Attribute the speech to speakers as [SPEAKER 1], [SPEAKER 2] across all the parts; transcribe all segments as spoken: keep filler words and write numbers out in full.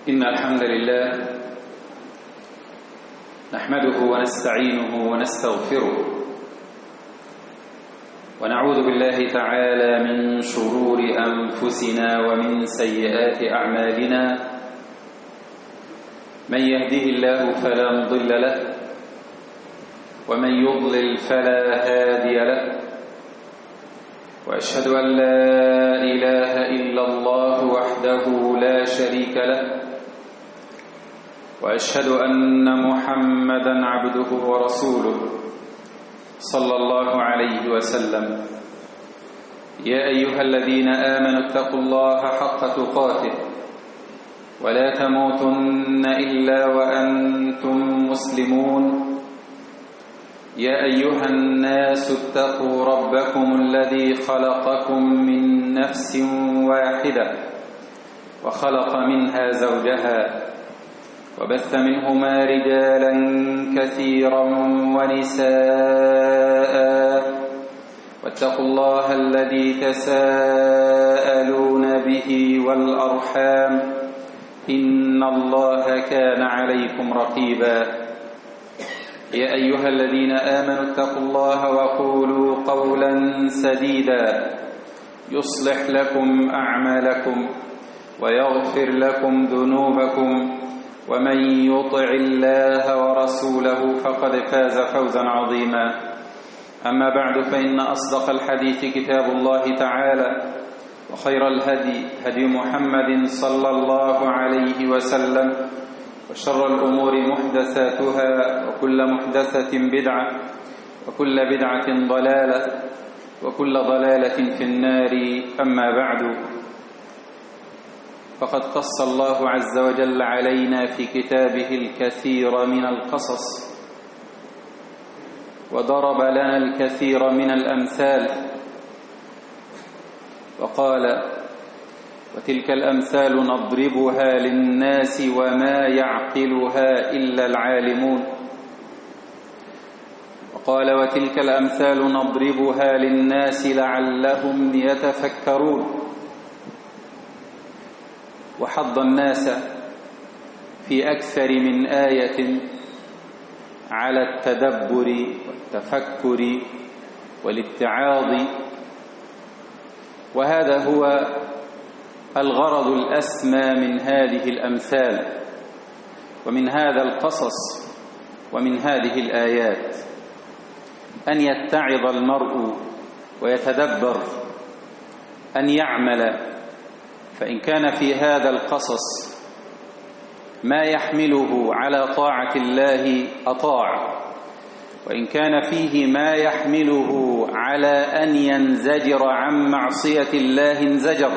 [SPEAKER 1] إن الحمد لله نحمده ونستعينه ونستغفره ونعوذ بالله تعالى من شرور أنفسنا ومن سيئات أعمالنا. من يهده الله فلا مضل له ومن يضلل فلا هادي له، وأشهد أن لا إله إلا الله وحده لا شريك له، وأشهد أن محمدًا عبده ورسوله صلى الله عليه وسلم. يا أيها الذين آمنوا اتقوا الله حق تقاته ولا تموتن إلا وأنتم مسلمون. يا أيها الناس اتقوا ربكم الذي خلقكم من نفس واحدة وخلق منها زوجها وبث منهما رجالا كثيرا ونساء، واتقوا الله الذي تساءلون به والأرحام إن الله كان عليكم رقيبا. يا أيها الذين آمنوا اتقوا الله وقولوا قولا سديدا يصلح لكم أعمالكم ويغفر لكم ذنوبكم، ومن يطع الله ورسوله فقد فاز فوزا عظيما. أما بعد، فإن أصدق الحديث كتاب الله تعالى، وخير الهدي هدي محمد صلى الله عليه وسلم، وشر الأمور محدثاتها، وكل محدثة بدعة، وكل بدعة ضلالة، وكل ضلالة في النار. أما بعد، فقد قص الله عز وجل علينا في كتابه الكثير من القصص، وضرب لنا الكثير من الأمثال، وقال: وتلك الأمثال نضربها للناس وما يعقلها إلا العالمون. وقال: وتلك الأمثال نضربها للناس لعلهم يتفكرون. وحض الناس في أكثر من آية على التدبر والتفكر والاتعاظ، وهذا هو الغرض الأسمى من هذه الأمثال ومن هذا القصص ومن هذه الآيات، أن يتعظ المرء ويتدبر، أن يعمل. فإن كان في هذا القصص ما يحمله على طاعة الله أطاع، وإن كان فيه ما يحمله على أن ينزجر عن معصية الله انزجر.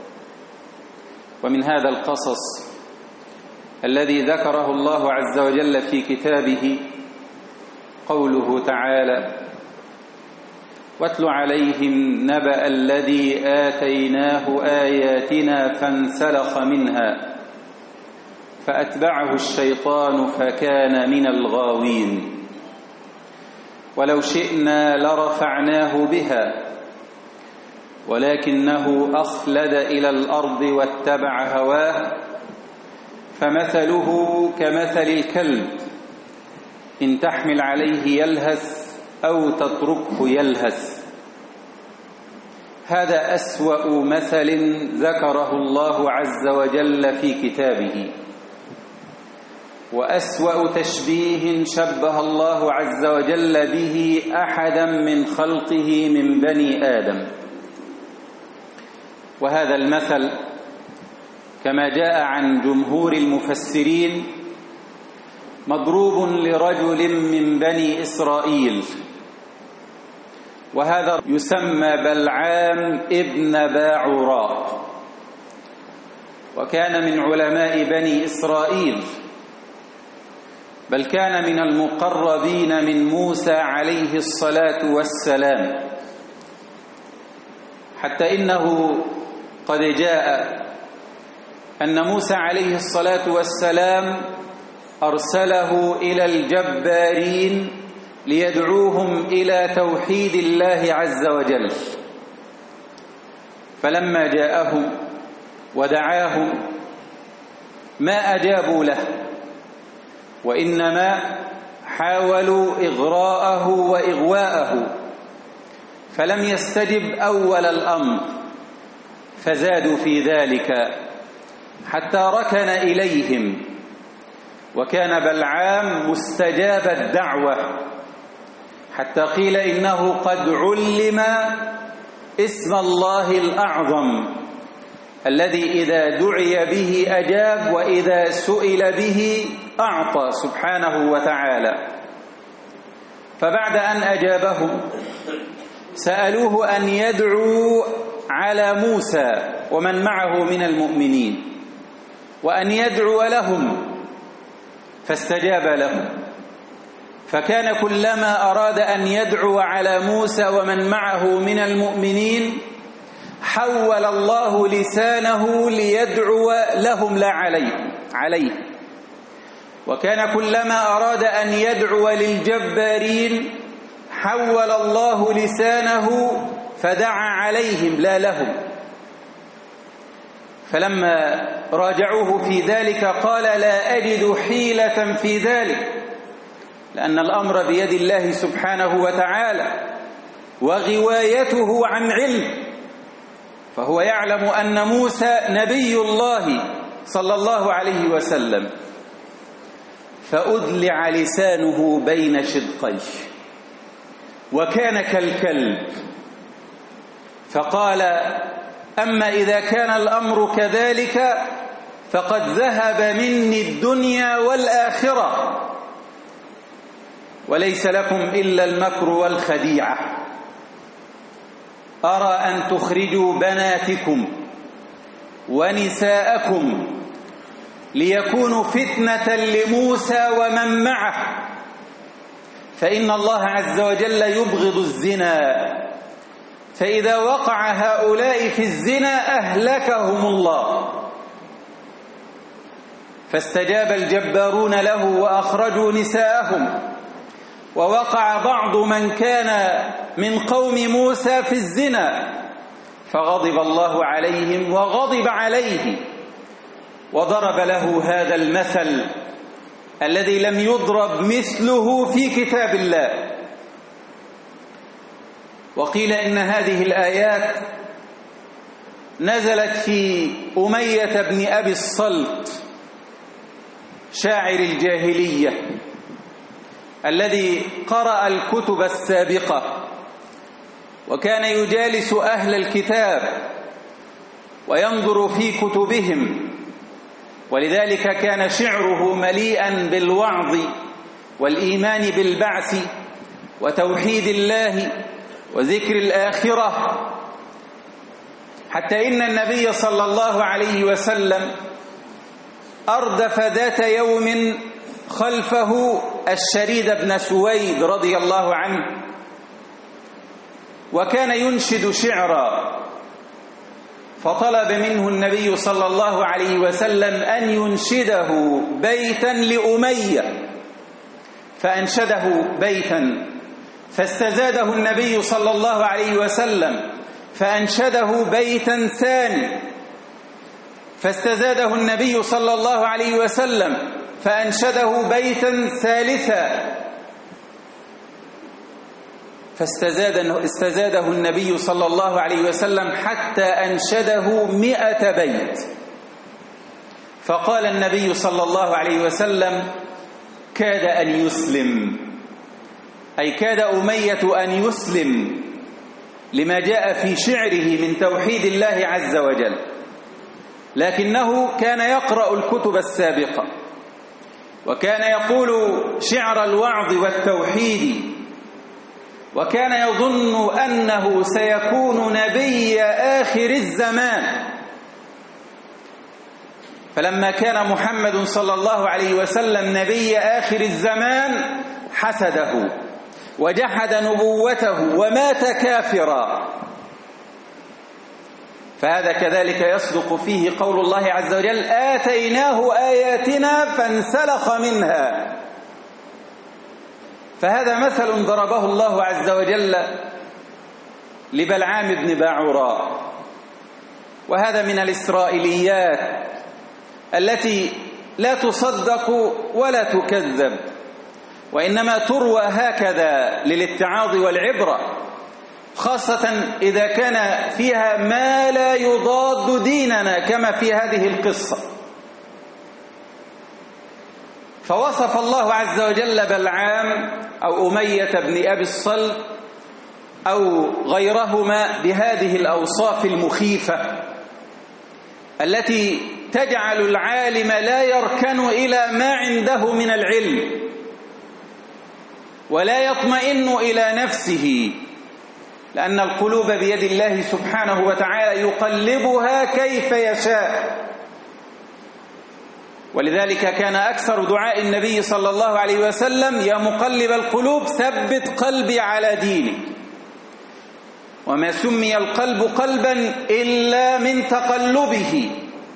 [SPEAKER 1] ومن هذا القصص الذي ذكره الله عز وجل في كتابه قوله تعالى: واتل عليهم نبأ الذي آتيناه آياتنا فانسلخ منها فأتبعه الشيطان فكان من الغاوين. ولو شئنا لرفعناه بها ولكنه أخلد إلى الأرض واتبع هواه فمثله كمثل الكلب إن تحمل عليه يلهث أو تتركه يلهث. هذا أسوأ مثل ذكره الله عز وجل في كتابه، وأسوأ تشبيه شبه الله عز وجل به أحدا من خلقه من بني آدم. وهذا المثل كما جاء عن جمهور المفسرين مضروب لرجل من بني إسرائيل، وهذا يسمى بلعام ابن باعوراء، وكان من علماء بني إسرائيل، بل كان من المقربين من موسى عليه الصلاة والسلام، حتى إنه قد جاء أن موسى عليه الصلاة والسلام أرسله إلى الجبارين ليدعوهم إلى توحيد الله عز وجل. فلما جاءهم ودعاهم ما أجابوا له، وإنما حاولوا إغراءه وإغواءه، فلم يستجب أول الأمر فزادوا في ذلك حتى ركن إليهم. وكان بلعام مستجاب الدعوة حتى قيل إنه قد علم اسم الله الأعظم الذي إذا دعي به أجاب وإذا سئل به أعطى سبحانه وتعالى. فبعد أن أجابهم سألوه أن يدعو على موسى ومن معه من المؤمنين وأن يدعو لهم، فاستجاب لهم. فكان كلما أراد أن يدعو على موسى ومن معه من المؤمنين حول الله لسانه ليدعو لهم لا عليه عليه وكان كلما أراد أن يدعو للجبارين حول الله لسانه فدعا عليهم لا لهم. فلما راجعوه في ذلك قال لا أجد حيلة في ذلك، لأن الأمر بيد الله سبحانه وتعالى وغوايته عن علم، فهو يعلم أن موسى نبي الله صلى الله عليه وسلم. فأدلع لسانه بين شدقيه وكان كالكلب، فقال أما إذا كان الأمر كذلك فقد ذهب مني الدنيا والآخرة وليس لكم إلا المكر والخديعة. أرى أن تخرجوا بناتكم ونساءكم ليكونوا فتنة لموسى ومن معه، فإن الله عز وجل يبغض الزنا، فإذا وقع هؤلاء في الزنا أهلكهم الله. فاستجاب الجبارون له وأخرجوا نساءهم، ووقع بعض من كان من قوم موسى في الزنا فغضب الله عليهم وغضب عليه وضرب له هذا المثل الذي لم يضرب مثله في كتاب الله. وقيل إن هذه الآيات نزلت في أمية بن أبي الصلت شاعر الجاهلية الذي قرأ الكتب السابقة وكان يجالس أهل الكتاب وينظر في كتبهم، ولذلك كان شعره مليئا بالوعظ والإيمان بالبعث وتوحيد الله وذكر الآخرة، حتى إن النبي صلى الله عليه وسلم أردف ذات يوم خلفه الشريد بن سويد رضي الله عنه، وكان ينشد شعرا، فطلب منه النبي صلى الله عليه وسلم أن ينشده بيتا لأمية، فأنشده بيتا، فاستزاده النبي صلى الله عليه وسلم فأنشده بيتا ثاني، فاستزاده النبي صلى الله عليه وسلم فأنشده بيتا ثالثا، فاستزاده استزاده النبي صلى الله عليه وسلم حتى أنشده مئة بيت. فقال النبي صلى الله عليه وسلم كاد أن يسلم، أي كاد أمية أن يسلم لما جاء في شعره من توحيد الله عز وجل، لكنه كان يقرأ الكتب السابقة وكان يقول شعر الوعظ والتوحيد، وكان يظن أنه سيكون نبي آخر الزمان. فلما كان محمد صلى الله عليه وسلم نبي آخر الزمان حسده وجحد نبوته ومات كافرا. فهذا كذلك يصدق فيه قول الله عز وجل آتيناه آياتنا فانسلخ منها. فهذا مثل ضربه الله عز وجل لبلعام بن باعوراء، وهذا من الإسرائيليات التي
[SPEAKER 2] لا تصدق ولا تكذب، وإنما تروى هكذا للاتعاظ والعبرة، خاصة إذا كان فيها ما لا يضاد ديننا كما في هذه القصة. فوصف الله عز وجل بلعام أو أمية بن أبي الصلت أو غيرهما بهذه الأوصاف المخيفة التي تجعل العالم لا يركن إلى ما عنده من العلم ولا يطمئن إلى نفسه، لأن القلوب بيد الله سبحانه وتعالى يقلبها كيف يشاء. ولذلك كان أكثر دعاء النبي صلى الله عليه وسلم: يا مقلب القلوب ثبت قلبي على دينك. وما سمي القلب قلبا إلا من تقلبه.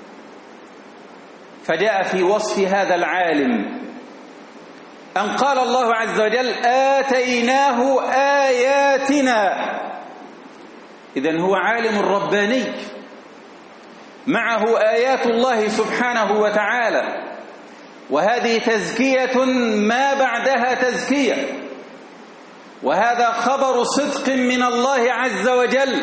[SPEAKER 2] فجاء في وصف هذا العالم أن قال الله عز وجل: آتيناه آياتنا. إذن هو عالم رباني معه آيات الله سبحانه وتعالى، وهذه تزكية ما بعدها تزكية، وهذا خبر صدق من الله عز وجل.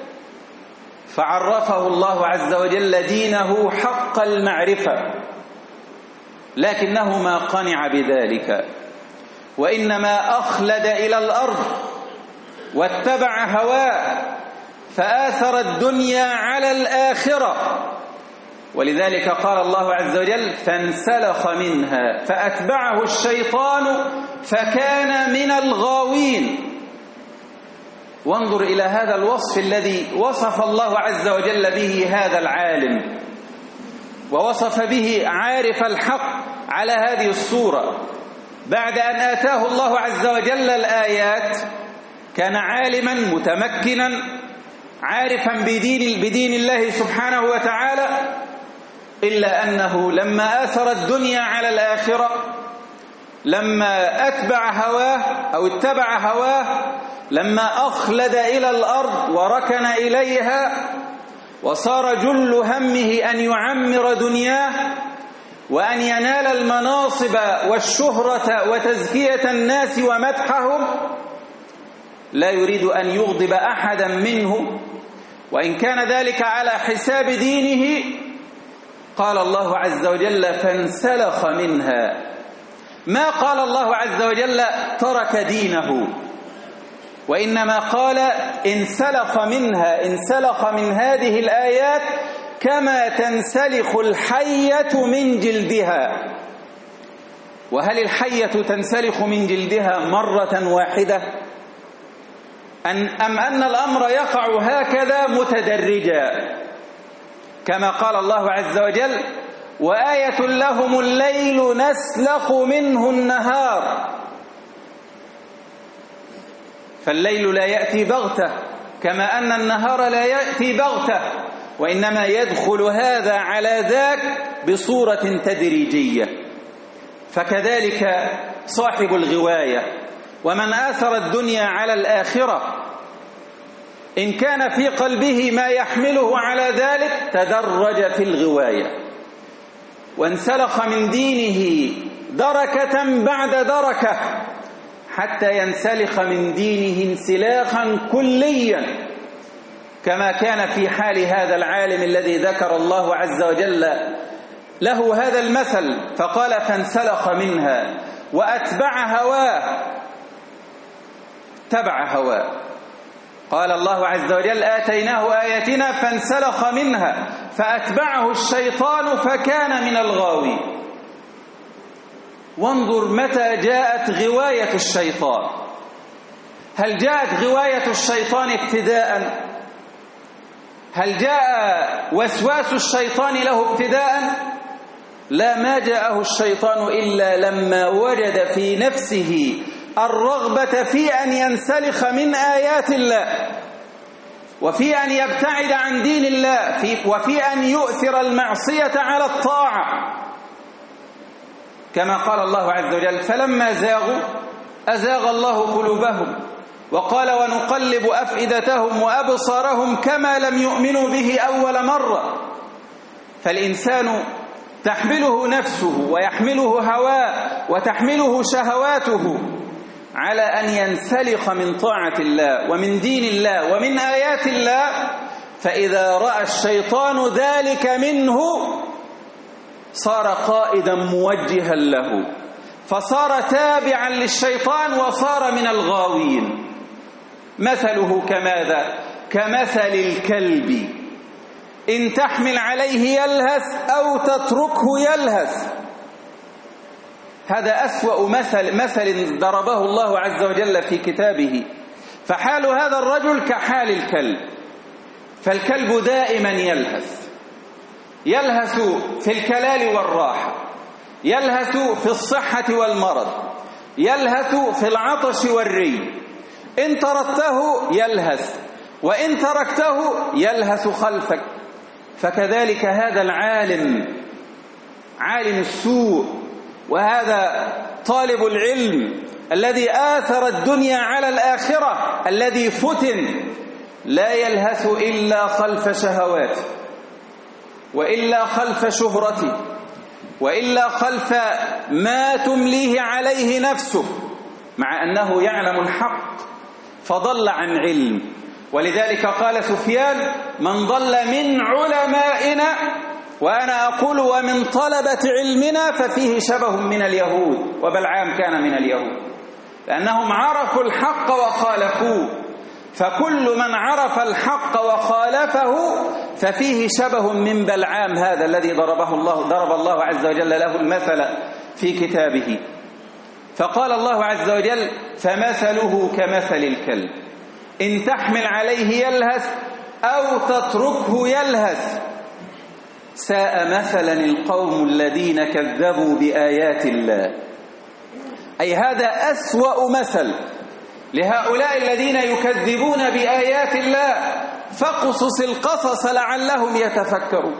[SPEAKER 2] فعرفه الله عز وجل دينه حق المعرفة، لكنه ما قنع بذلك، وإنما أخلد إلى الأرض واتبع هواه فآثر الدنيا على الآخرة. ولذلك قال الله عز وجل: فانسلخ منها فأتبعه الشيطان فكان من الغاوين. وانظر إلى هذا الوصف الذي وصف الله عز وجل به هذا العالم، ووصف به عارف الحق على هذه الصورة. بعد أن آتاه الله عز وجل الآيات كان عالما متمكنا عارفا بدين, بدين الله سبحانه وتعالى، إلا أنه لما آثر الدنيا على الآخرة، لما أتبع هواه أو اتبع هواه، لما أخلد إلى الأرض وركن إليها وصار جل همه أن يعمر دنياه وأن ينال المناصب والشهرة وتزكية الناس ومدحهم، لا يريد أن يغضب أحدا منه وإن كان ذلك على حساب دينه. قال الله عز وجل: فانسلخ منها. ما قال الله عز وجل ترك دينه، وإنما قال انسلخ منها، انسلخ من هذه الآيات كما تنسلخ الحية من جلدها. وهل الحية تنسلخ من جلدها مرة واحدة أم أن الأمر يقع هكذا متدرجا؟ كما قال الله عز وجل: وآية لهم الليل نسلخ منه النهار. فالليل لا يأتي بغتة كما أن النهار لا يأتي بغتة، وإنما يدخل هذا على ذاك بصورة تدريجية. فكذلك صاحب الغواية ومن آثر الدنيا على الآخرة، إن كان في قلبه ما يحمله على ذلك تدرج في الغواية وانسلخ من دينه دركة بعد دركة حتى ينسلخ من دينه انسلاخا كليا، كما كان في حال هذا العالم الذي ذكر الله عز وجل له هذا المثل، فقال: فانسلخ منها وأتبع هواه. تبع هواه. قال الله عز وجل: آتيناه آياتنا فانسلخ منها فأتبعه الشيطان فكان من الغاوين. وانظر متى جاءت غواية الشيطان. هل جاءت غواية الشيطان ابتداء؟ هل جاء وسواس الشيطان له ابتداء؟ لا، ما جاءه الشيطان إلا لما وجد في نفسه الرغبة في أن ينسلخ من آيات الله، وفي أن يبتعد عن دين الله، وفي أن يؤثر المعصية على الطاعة، كما قال الله عز وجل: فلما زاغوا أزاغ الله قلوبهم وقال: ونقلب أفئدتهم وأبصارهم كما لم يؤمنوا به أول مرة. فالإنسان تحمله نفسه ويحمله هواه وتحمله شهواته على أن ينسلخ من طاعة الله ومن دين الله ومن آيات الله، فإذا رأى الشيطان ذلك منه صار قائدا موجها له، فصار تابعا للشيطان وصار من الغاوين. مثله كماذا؟ كمثل الكلب إن تحمل عليه يلهث أو تتركه يلهث. هذا أسوأ مثل مثل ضربه الله عز وجل في كتابه. فحال هذا الرجل كحال الكلب، فالكلب دائما يلهث، يلهث في الكلال والراحة، يلهث في الصحة والمرض، يلهث في العطش والري. إن طردته يلهث، وإن تركته يلهث خلفك. فكذلك هذا العالم، عالم السوء، وهذا طالب العلم الذي آثر الدنيا على الآخرة، الذي فتن، لا يلهث إلا خلف شهواته، وإلا خلف شهرته، وإلا خلف ما تمليه عليه نفسه، مع أنه يعلم الحق فضل عن علم. ولذلك قال سفيان: من ضل من علمائنا، وأنا أقول ومن طلبة علمنا، ففيه شبه من اليهود. وبلعام كان من اليهود، لأنهم عرفوا الحق وخالفوه. فكل من عرف الحق وخالفه ففيه شبه من بلعام هذا الذي ضربه الله ضرب الله عز وجل له المثل في كتابه. فقال الله عز وجل: فمثله كمثل الكلب إن تحمل عليه يلهث أو تتركه يلهث ساء مثلا القوم الذين كذبوا بآيات الله. أي هذا أسوأ مثل لهؤلاء الذين يكذبون بآيات الله. فاقصص القصص لعلهم يتفكرون،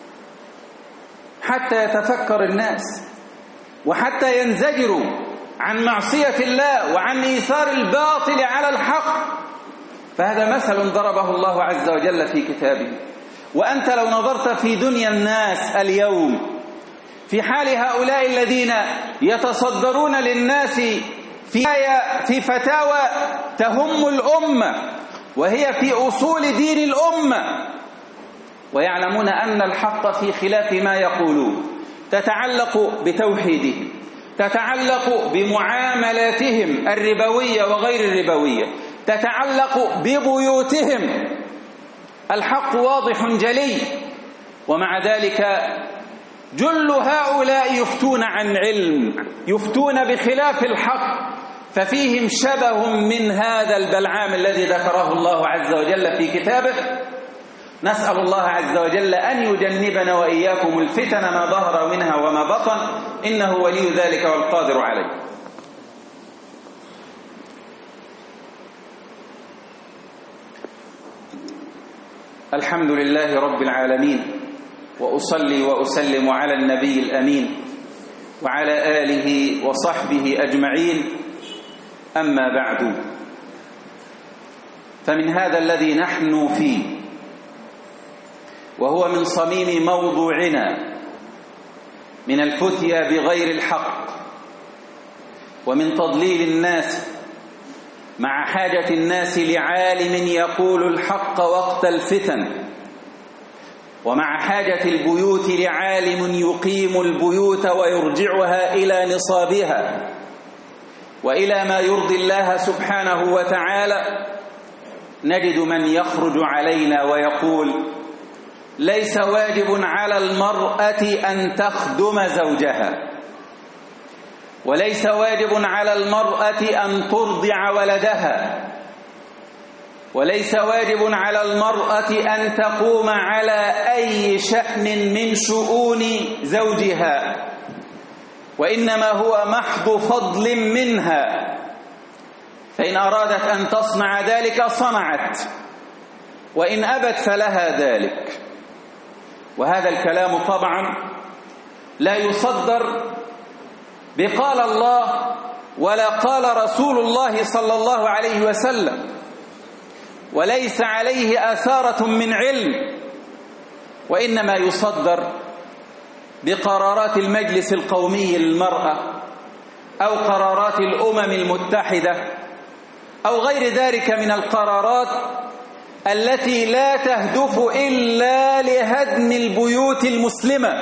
[SPEAKER 2] حتى يتفكر الناس وحتى ينزجروا عن معصية الله وعن إيثار الباطل على الحق. فهذا مثل ضربه الله عز وجل في كتابه. وأنت لو نظرت في دنيا الناس اليوم، في حال هؤلاء الذين يتصدرون للناس في في فتاوى تهم الأمة وهي في أصول دين الأمة، ويعلمون أن الحق في خلاف ما يقولون، تتعلق بتوحيدهم، تتعلق بمعاملاتهم الربوية وغير الربوية، تتعلق ببيوتهم. الحق واضح جلي، ومع ذلك جل هؤلاء يفتون عن علم، يفتون بخلاف الحق، ففيهم شبه من هذا البلعام الذي ذكره الله عز وجل في كتابه. نسأل الله عز وجل أن يجنبنا وإياكم الفتن ما ظهر منها وما بطن، إنه ولي ذلك والقادر عليه. الحمد لله رب العالمين، وأصلي وأسلم على النبي الأمين وعلى آله وصحبه أجمعين. أما بعد، فمن هذا الذي نحن فيه، وهو من صميم موضوعنا، من الفتيا بغير الحق ومن تضليل الناس، مع حاجة الناس لعالم يقول الحق وقت الفتن، ومع حاجة البيوت لعالم يقيم البيوت ويرجعها إلى نصابها وإلى ما يرضي الله سبحانه وتعالى، نجد من يخرج علينا ويقول: ليس واجب على المرأة أن تخدم زوجها، وليس واجب على المرأة أن ترضع ولدها، وليس واجب على المرأة أن تقوم على أي شأن من شؤون زوجها، وإنما هو محض فضل منها، فإن أرادت أن تصنع ذلك صنعت، وإن أبت فلها ذلك. وهذا الكلام طبعا لا يصدر بقال الله ولا قال رسول الله صلى الله عليه وسلم، وليس عليه آثارة من علم، وإنما يصدر بقرارات المجلس القومي للمرأة أو قرارات الأمم المتحدة أو غير ذلك من القرارات التي لا تهدف إلا لهدم البيوت المسلمة.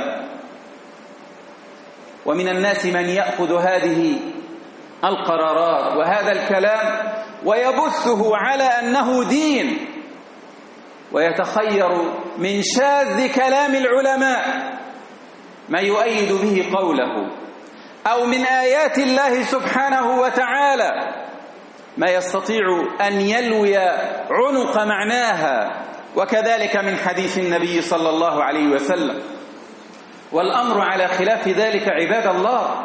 [SPEAKER 2] ومن الناس من يأخذ هذه القرارات وهذا الكلام ويبثه على أنه دين، ويتخير من شاذ كلام العلماء ما يؤيد به قوله، أو من آيات الله سبحانه وتعالى ما يستطيع أن يلوي عنق معناها، وكذلك من حديث النبي صلى الله عليه وسلم. والأمر على خلاف ذلك عباد الله،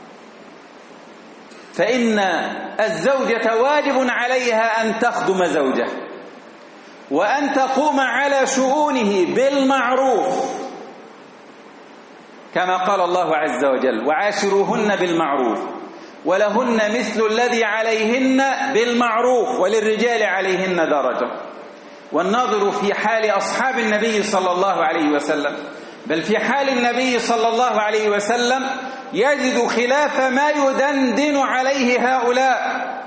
[SPEAKER 2] فإن الزوجة واجب عليها أن تخدم زوجها وأن تقوم على شؤونه بالمعروف، كما قال الله عز وجل: وعاشروهن بالمعروف ولهن مثل الذي عليهن بالمعروف وللرجال عليهن درجة. والناظر في حال أصحاب النبي صلى الله عليه وسلم، بل في حال النبي صلى الله عليه وسلم، يجد خلاف ما يدندن عليه هؤلاء.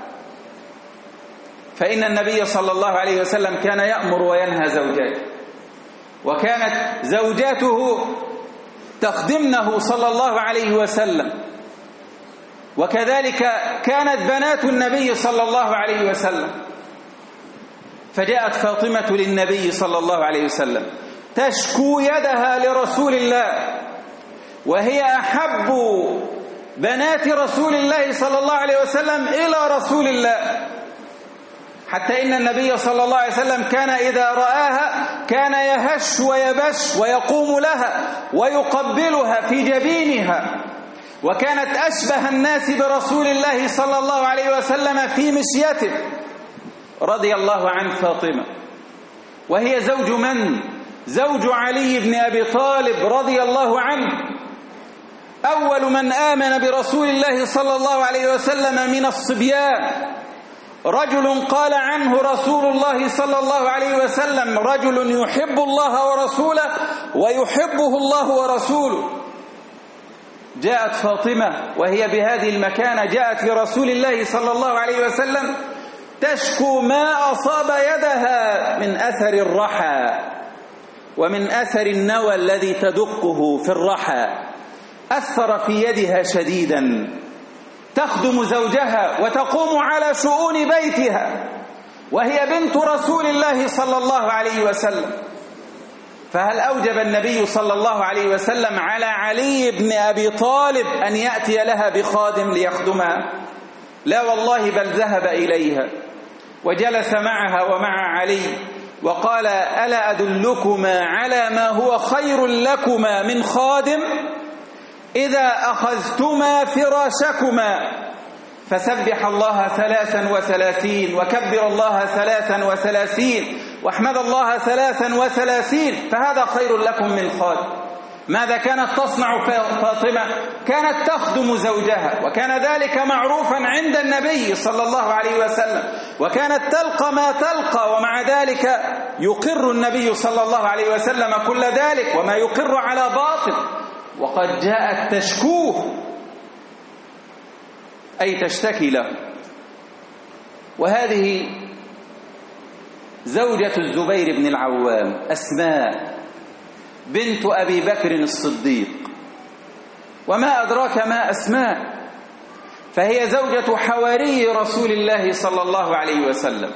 [SPEAKER 2] فإن النبي صلى الله عليه وسلم كان يأمر وينهى زوجاته، وكانت زوجاته تخدمنه صلى الله عليه وسلم، وكذلك كانت بنات النبي صلى الله عليه وسلم. فجاءت فاطمة للنبي صلى الله عليه وسلم تشكو يدها لرسول الله، وهي أحب بنات رسول الله صلى الله عليه وسلم إلى رسول الله، حتى إن النبي صلى الله عليه وسلم كان إذا رآها كان يهش ويبش ويقوم لها ويقبلها في جبينها، وكانت أشبه الناس برسول الله صلى الله عليه وسلم في مشيته رضي الله عن فاطمة. وهي زوج من؟ زوج علي بن أبي طالب رضي الله عنه، أول من آمن برسول الله صلى الله عليه وسلم من الصبيان، رجل قال عنه رسول الله صلى الله عليه وسلم: رجل يحب الله ورسوله ويحبه الله ورسوله. جاءت فاطمة وهي بهذه المكانة، جاءت لرسول الله صلى الله عليه وسلم تشكو ما أصاب يدها من أثر الرحى ومن أثر النوى الذي تدقه في الرحى، أثر في يدها شديدا. تخدم زوجها وتقوم على شؤون بيتها وهي بنت رسول الله صلى الله عليه وسلم. فهل أوجب النبي صلى الله عليه وسلم على علي بن أبي طالب أن يأتي لها بخادم ليخدمها؟ لا والله، بل ذهب إليها وجلس معها ومع علي وقال: ألا أدلكما على ما هو خير لكما من خادم؟ إذا أخذتما فراشكما فسبح الله ثلاثا وثلاثين وكبر الله ثلاثا وثلاثين واحمد الله ثلاثا وثلاثين، فهذا خير لكم من خادم. ماذا كانت تصنع فاطمة؟ كانت تخدم زوجها، وكان ذلك معروفا عند النبي صلى الله عليه وسلم، وكانت تلقى ما تلقى، ومع ذلك يقر النبي صلى الله عليه وسلم كل ذلك وما يقر على باطل. وقد جاءت تشكوه، أي تشتكي له. وهذه زوجة الزبير بن العوام، أسماء بنت أبي بكر الصديق. وما أدراك ما أسماء؟ فهي زوجة حواري رسول الله صلى الله عليه وسلم،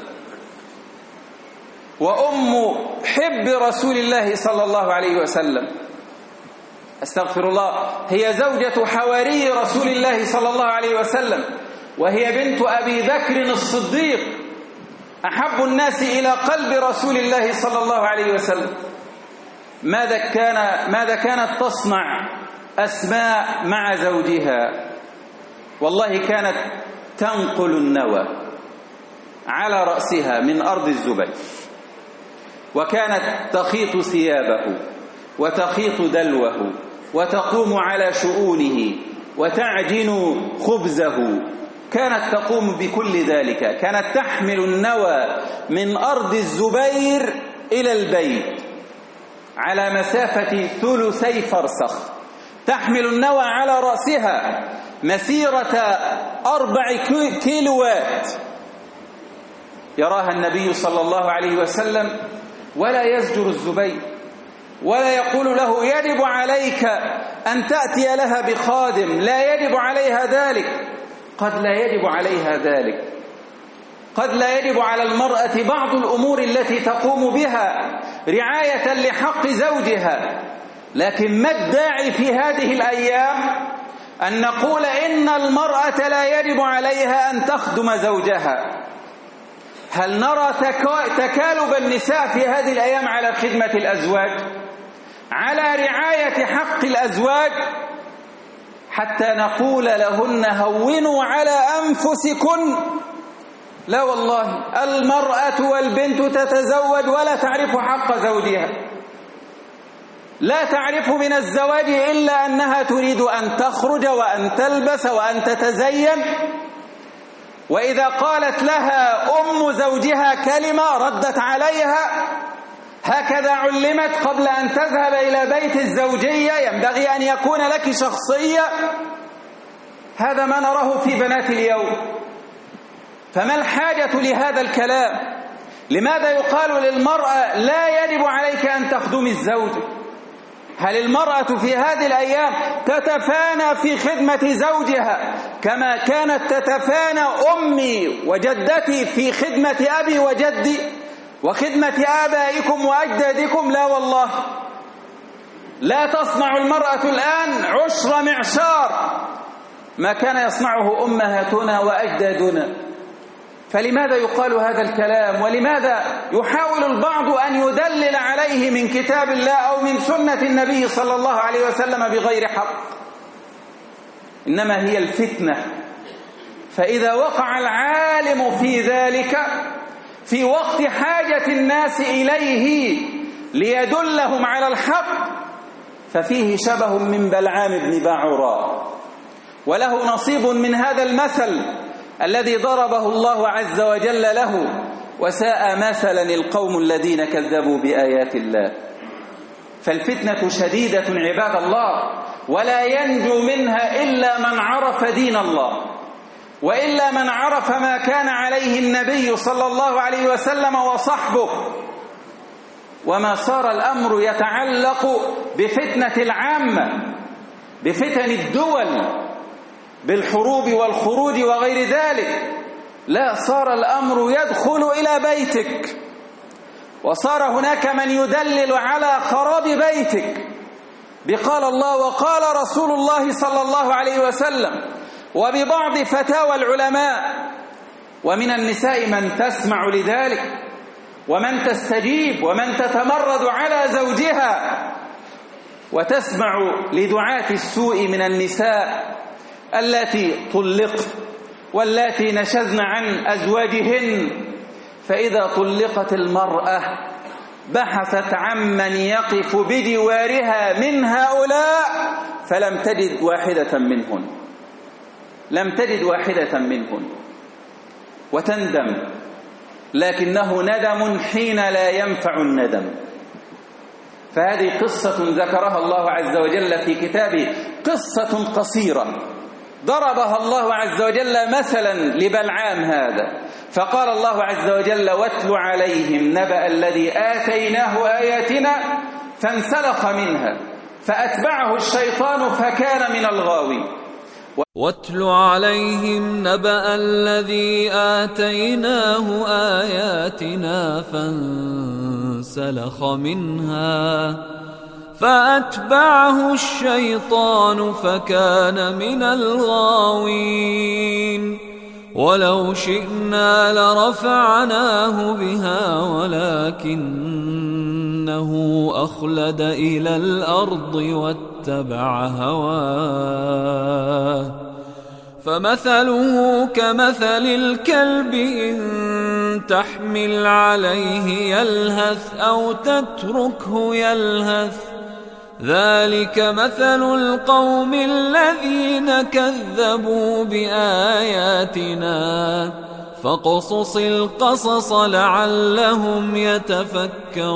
[SPEAKER 2] وأم حب رسول الله صلى الله عليه وسلم. أستغفر الله، هي زوجة حواري رسول الله صلى الله عليه وسلم، وهي بنت أبي بكر الصديق، أحب الناس إلى قلب رسول الله صلى الله عليه وسلم. ماذا كان ماذا كانت تصنع أسماء مع زوجها؟ والله كانت تنقل النوى على رأسها من أرض الزبير، وكانت تخيط ثيابه وتخيط دلوه وتقوم على شؤونه وتعجن خبزه، كانت تقوم بكل ذلك. كانت تحمل النوى من أرض الزبير إلى البيت على مسافة ثلثي فرسخ، تحمل النوى على رأسها مسيرة أربع كيلوات يراها النبي صلى الله عليه وسلم ولا يزجر الزبير ولا يقول له يجب عليك أن تأتي لها بخادم، لا يجب عليها ذلك. قد لا يجب عليها ذلك، قد لا يجب على المرأة بعض الأمور التي تقوم بها رعاية لحق زوجها، لكن ما الداعي في هذه الأيام أن نقول إن المرأة لا يجب عليها أن تخدم زوجها؟ هل نرى تكالب النساء في هذه الأيام على خدمة الأزواج، على رعاية حق الأزواج، حتى نقول لهن هونوا على أنفسكن؟ لا والله، المرأة والبنت تتزوج ولا تعرف حق زوجها، لا تعرف من الزواج إلا أنها تريد أن تخرج وأن تلبس وأن تتزين، وإذا قالت لها أم زوجها كلمة ردت عليها. هكذا علمت قبل أن تذهب إلى بيت الزوجية، ينبغي أن يكون لك شخصية. هذا ما نراه في بنات اليوم. فما الحاجة لهذا الكلام؟ لماذا يقال للمرأة لا يجب عليك أن تخدمي الزوج؟ هل المرأة في هذه الأيام تتفانى في خدمة زوجها كما كانت تتفانى أمي وجدتي في خدمة أبي وجدي وخدمة آبائكم وأجدادكم؟ لا والله، لا تصنع المرأة الآن عشر معشار ما كان يصنعه أمهاتنا وأجدادنا. فلماذا يقال هذا الكلام؟ ولماذا يحاول البعض أن يدلل عليه من كتاب الله أو من سنة النبي صلى الله عليه وسلم بغير حق؟ إنما هي الفتنة. فإذا وقع العالم في ذلك في وقت حاجة الناس إليه ليدلهم على الحق ففيه شبه من بلعام بن باعوراء، وله نصيب من هذا المثل الذي ضربه الله عز وجل له: وساء مثلا القوم الذين كذبوا بآيات الله. فالفتنة شديدة عباد الله، ولا ينجو منها إلا من عرف دين الله، وإلا من عرف ما كان عليه النبي صلى الله عليه وسلم وصحبه. وما صار الأمر يتعلق بفتنة العامة، بفتن الدول، بالحروب والخروج وغير ذلك. لا، صار الأمر يدخل إلى بيتك، وصار هناك من يدلل على خراب بيتك بقال الله وقال رسول الله صلى الله عليه وسلم، وببعض فتاوى العلماء. ومن النساء من تسمع لذلك، ومن تستجيب، ومن تتمرد على زوجها، وتسمع لدعاة السوء من النساء التي طلقن والتي نشزن عن أزواجهن. فإذا طلقت المرأة بحثت عمن يقف بجوارها من هؤلاء فلم تجد واحدة منهن، لم تجد واحدة منهن، وتندم، لكنه ندم حين لا ينفع الندم. فهذه قصة ذكرها الله عز وجل في كتابه، قصة قصيرة ضربها الله عز وجل مثلا لبلعام هذا. فقال الله عز وجل: واتل عليهم نبأ الذي آتيناه آياتنا فانسلخ منها فأتبعه الشيطان فكان من الغاوين.
[SPEAKER 3] واتل عليهم نبأ الذي آتيناه آياتنا فانسلخ منها فأتبعه الشيطان فكان من الغاوين. ولو شئنا لرفعناه بها ولكنه أخلد إلى الأرض واتبع هواه فمثله كمثل الكلب إن تحمل عليه يلهث أو تتركه يلهث ذلك مثل القوم الذين كذبوا بآياتنا فاقصص القصص لعلهم يتفكرون.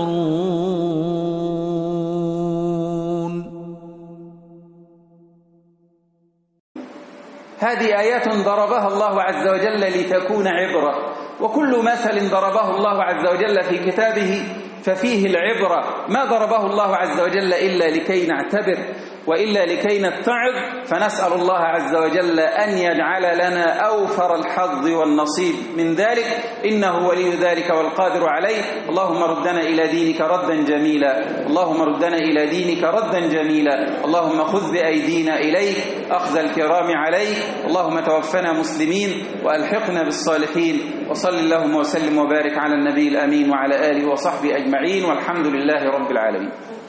[SPEAKER 2] هذه آيات ضربها الله عز وجل لتكون عبرة، وكل مثل ضربه الله عز وجل في كتابه ففيه العبرة، ما ضربه الله عز وجل إلا لكي نعتبر وإلا لكي نتعظ. فنسأل الله عز وجل أن يجعل لنا أوفر الحظ والنصيب من ذلك، إنه ولي ذلك والقادر عليه. اللهم ردنا إلى دينك ردا جميلا، اللهم ردنا إلى دينك ردا جميلا، اللهم خذ بأيدينا إليك أخذ الكرام عليك، اللهم توفنا مسلمين وألحقنا بالصالحين. وصل اللهم وسلم وبارك على النبي الأمين وعلى آله وصحبه أجمعين، والحمد لله رب العالمين.